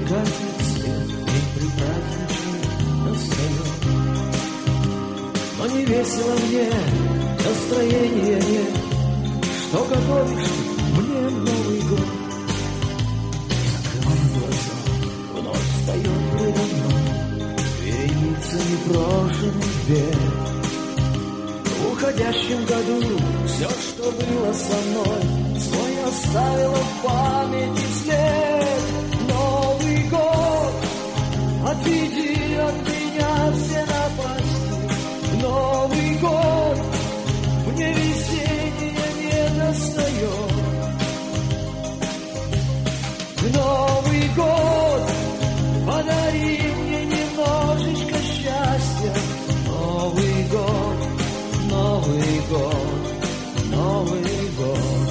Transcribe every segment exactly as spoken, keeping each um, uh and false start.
гаснет свет, день предпраздничный настает. Но не весело мне, настроения нет. Что готовишь мне Новый год? Закрываю глаза, вновь встает предо мной вереница непрошенных бед. В уходящем году все, что было со мной, свой оставило в памяти след. Новый год, отведи от меня все напасти. Новый год, мне весеннее не достает. Новый год, подари мне немножечко счастья. Новый год, Новый год, Новый год.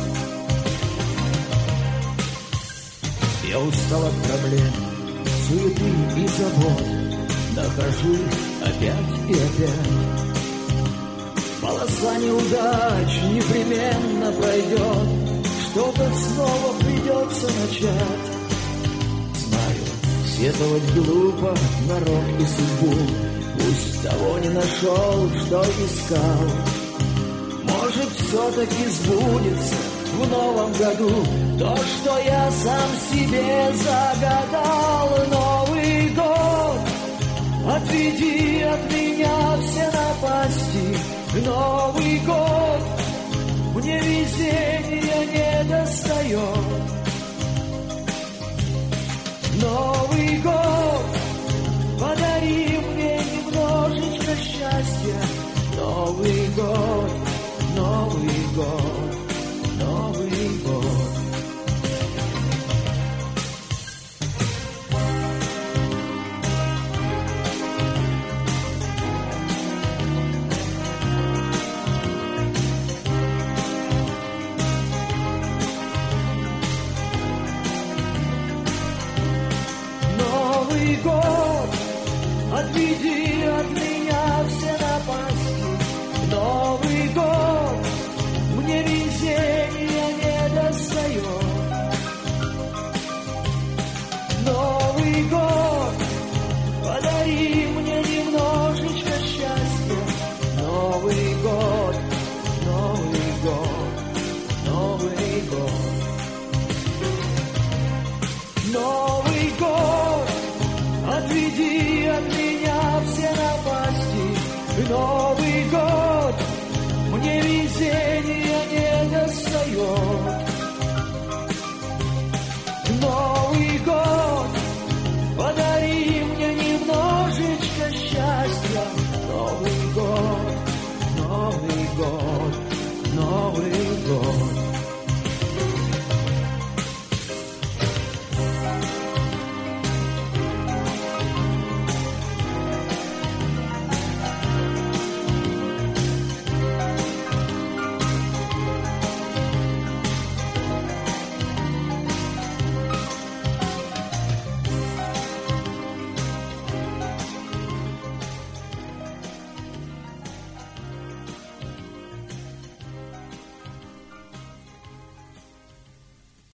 Я устал от проблем, суеты и забот. Нахожу их опять и опять. Полоса неудач непременно пройдет. Что-то снова придется начать. Знаю, сетовать глупо на рок и судьбу. Пусть того не нашел, что искал. Может, все-таки сбудется в новом году то, что я сам себе загадал. Новый год, отведи от меня все напасти. Новый год, мне везения не достает. Новый год, подари мне немножечко счастья. Новый год, Новый год, Новый год. Новый год, отведи от меня все напасти. Новый год, мне везения не достает. Новый год, подари мне немножечко счастья. Новый год, Новый год, Новый год. Новый год, отведи от меня все напасти. Новый год, мне везения не достает.